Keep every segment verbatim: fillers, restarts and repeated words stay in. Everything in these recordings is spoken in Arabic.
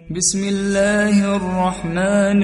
بسم الله الرحمن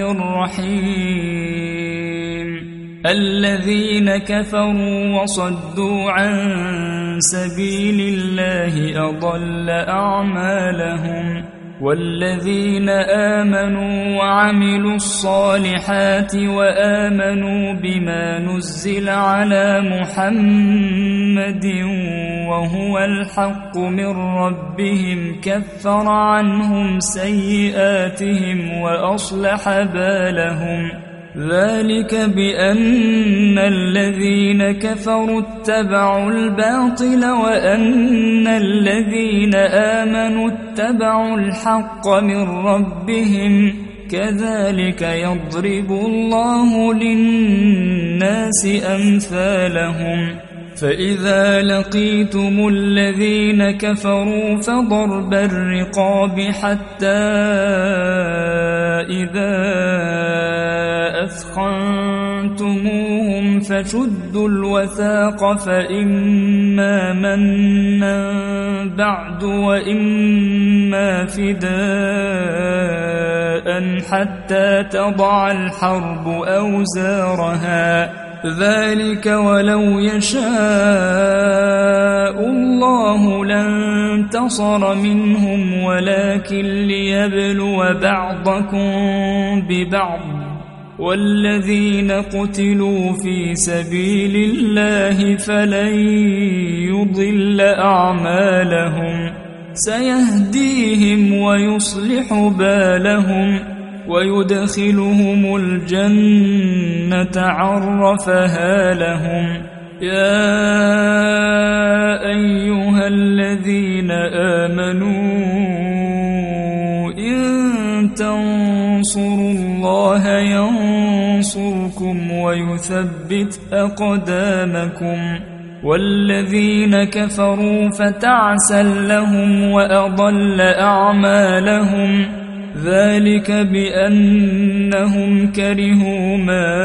الرحيم الذين كفروا وصدوا عن سبيل الله أضل أعمالهم والذين آمنوا وعملوا الصالحات وآمنوا بما نزل على محمد وهو الحق من ربهم كفر عنهم سيئاتهم وأصلح بالهم ذلك بأن الذين كفروا اتبعوا الباطل وأن الذين آمنوا اتبعوا الحق من ربهم كذلك يضرب الله للناس أمثالهم فإذا لقيتم الذين كفروا فضرب الرقاب حتى إذا أثخنتموهم فشدوا الوثاق فإما منا بعد وإما فداء حتى تضع الحرب أوزارها ذلك ولو يشاء الله لانتصر منهم ولكن ليبلو بعضكم ببعض والذين قتلوا في سبيل الله فلن يضل أعمالهم سيهديهم ويصلح بالهم ويدخلهم الجنة عرفها لهم يا أيها الذين آمنوا إن تنصروا الله ينصركم ويثبت أقدامكم والذين كفروا فتعسا لهم وأضل أعمالهم ذلك بأنهم كرهوا ما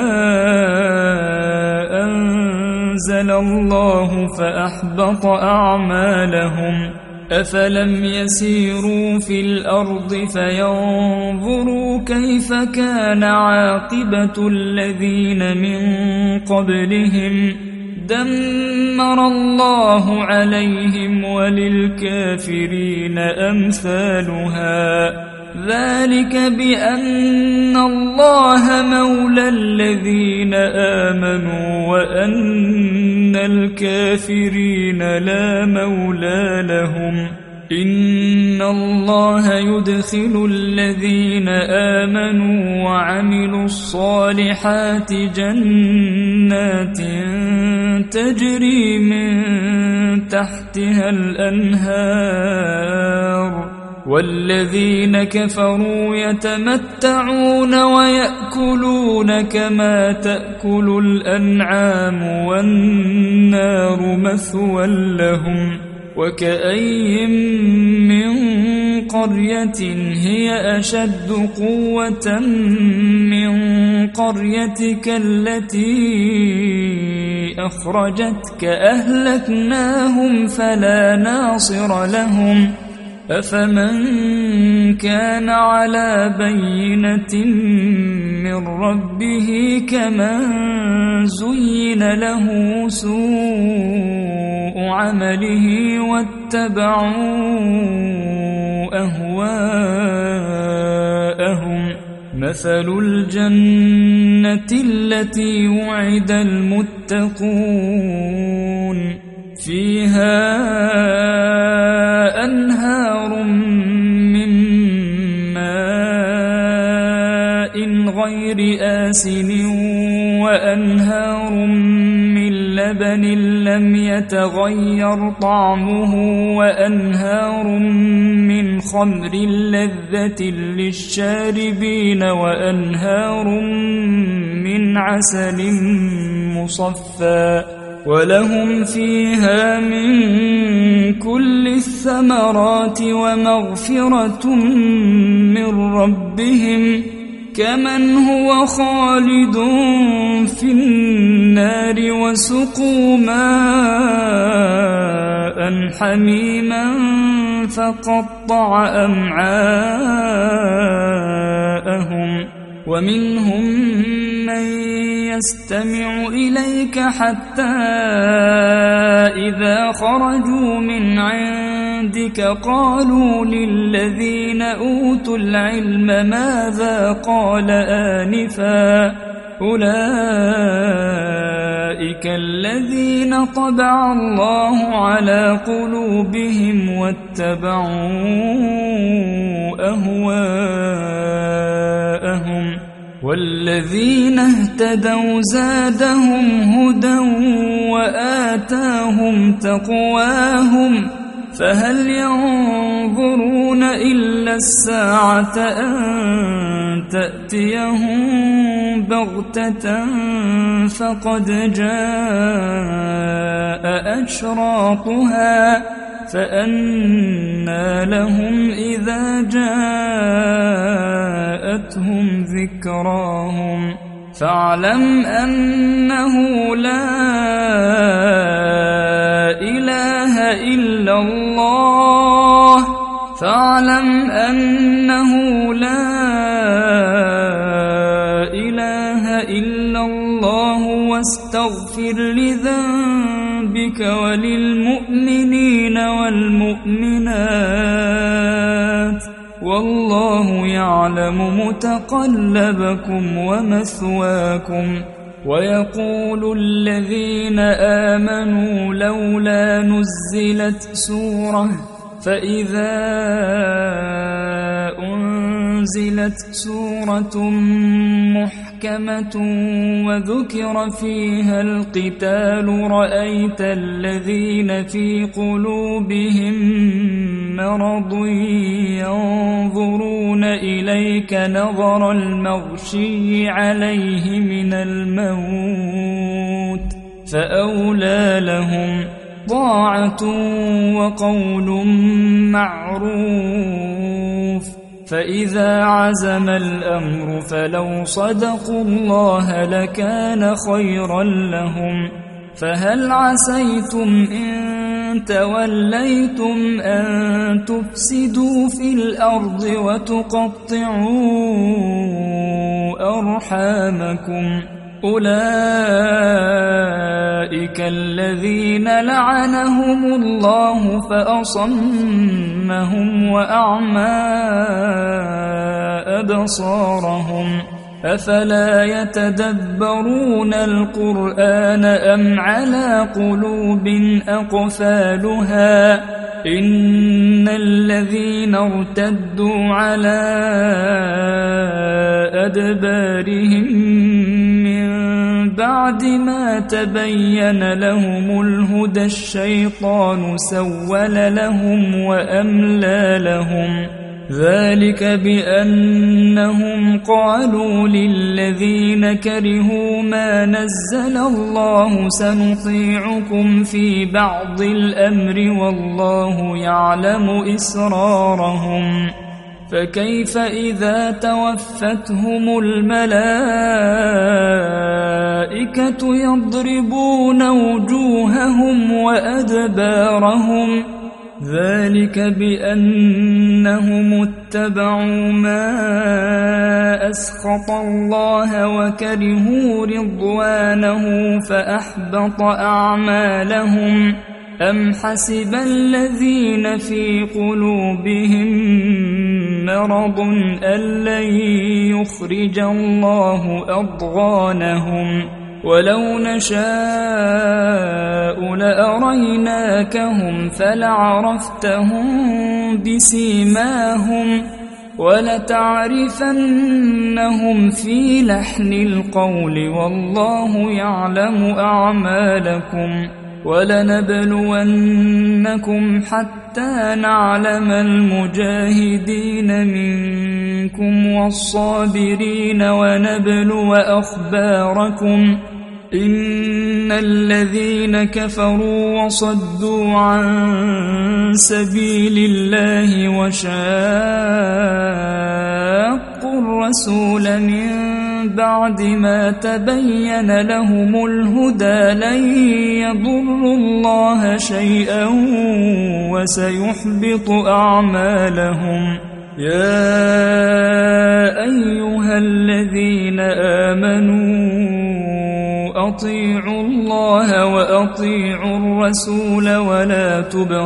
أنزل الله فأحبط أعمالهم أفلم يسيروا في الأرض فينظروا كيف كان عاقبة الذين من قبلهم دمر الله عليهم وللكافرين أمثالها ذلك بأن الله مولى الذين آمنوا وأن الكافرين لا مولى لهم إن الله يدخل الذين آمنوا وعملوا الصالحات جنات تجري من تحتها الأنهار والذين كفروا يتمتعون ويأكلون كما تأكل الأنعام والنار مثوى لهم وكأين من قرية هي أشد قوة من قريتك التي أخرجتك أهلكناهم فلا ناصر لهم أفمن كان على بينة من ربه كمن زين له سوء عمله واتبعوا أهواءهم مثل الجنة التي وعد المتقون فيها أنهار من ماء غير آسن وأنهار من لبن لم يتغير طعمه وأنهار من خمر لذة للشاربين وأنهار من عسل مصفى ولهم فيها من كل الثمرات ومغفرة من ربهم كمن هو خالد في النار وسقوا ماء حميما فقطع أمعاءهم ومنهم من يستمع إليك حتى إذا خرجوا من عندك قالوا للذين أوتوا العلم ماذا قال آنفا أولئك الذين طبع الله على قلوبهم واتبعوا أهواءهم والذين اهتدوا زادهم هدى وآتاهم تقواهم فهل ينظرون إلا الساعة أن تأتيهم بغتة فقد جاء أشراطها فأنى لهم إذا جاءتهم ذكراهم فاعلم أنه لا إله إلا الله فاعلم أنه لا إله إلا الله واستغفر لذنبك وللمؤمنين والمؤمنات والله يعلم متقلبكم ومثواكم ويقول الذين آمنوا لولا نزلت سورة فإذا أنزلت سورة محكمة وذكر فيها القتال رأيت الذين في قلوبهم مرض ينظرون إليك نظر المغشي عليه من الموت فأولى لهم طاعة وقول معروف فإذا عزم الأمر فلو صدقوا الله لكان خيرا لهم فهل عسيتم إن توليتم أن تفسدوا في الأرض وتقطعوا أرحامكم أولئك الذين لعنهم الله فأصمهم وأعمى أبصارهم أفلا يتدبرون القرآن أم على قلوب أقفالها إن الذين ارتدوا على أدبارهم من بعد ما تبين لهم الهدى الشيطان سول لهم وأملى لهم ذلك بأنهم قالوا للذين كرهوا ما نزل الله سنطيعكم في بعض الأمر والله يعلم إسرارهم فكيف إذا توفتهم الملائكة يضربون وجوههم وأدبارهم ذلك بأنهم اتبعوا ما أسخط الله وكرهوا رضوانه فأحبط أعمالهم أم حسب الذين في قلوبهم مرض أن لن يخرج الله أضغانهم ولو نشاء لأريناكهم فلعرفتهم بسيماهم ولتعرفنهم في لحن القول والله يعلم أعمالكم ولنبلونكم حتى نعلم المجاهدين منكم والصابرين ونبلو أخباركم إن الذين كفروا وصدوا عن سبيل الله وشاقوا الرسول من بعد ما تبين لهم الهدى لن يضروا الله شيئا وسيحبط أعمالهم يا أيها الذين وأطيعوا الله وأطيعوا الرسول ولا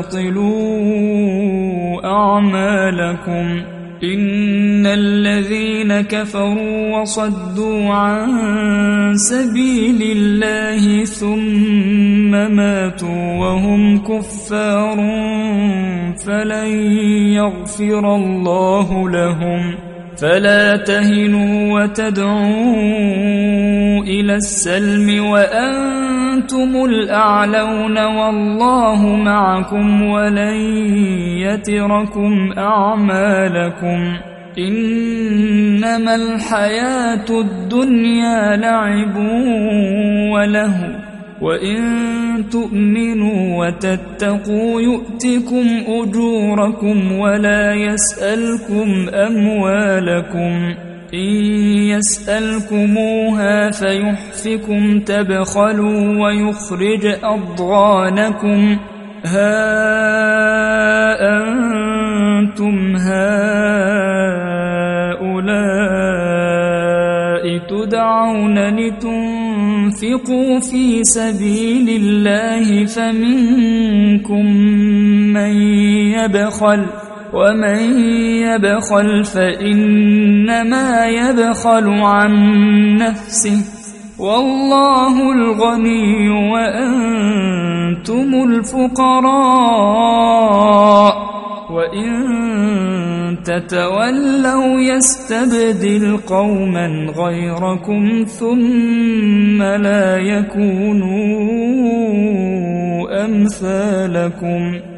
تبطلوا أعمالكم إن الذين كفروا وصدوا عن سبيل الله ثم ماتوا وهم كفار فلن يغفر الله لهم فلا تهنوا وتدعوا إلى السلم وأنتم الأعلون والله معكم ولن يتركم أعمالكم إنما الحياة الدنيا لعب وله وإن تؤمنوا وتتقوا يؤتكم أجوركم ولا يسألكم أموالكم إن يسألكموها فيحفكم تبخلوا ويخرج أضغانكم ها أنتم هؤلاء تدعون لتنفقوا في سبيل الله فمنكم من يبخل ومن يبخل فإنما يبخل عن نفسه والله الغني وأنتم الفقراء وإن تتولوا يستبدل قوما غيركم ثم لا يكونوا أمثالكم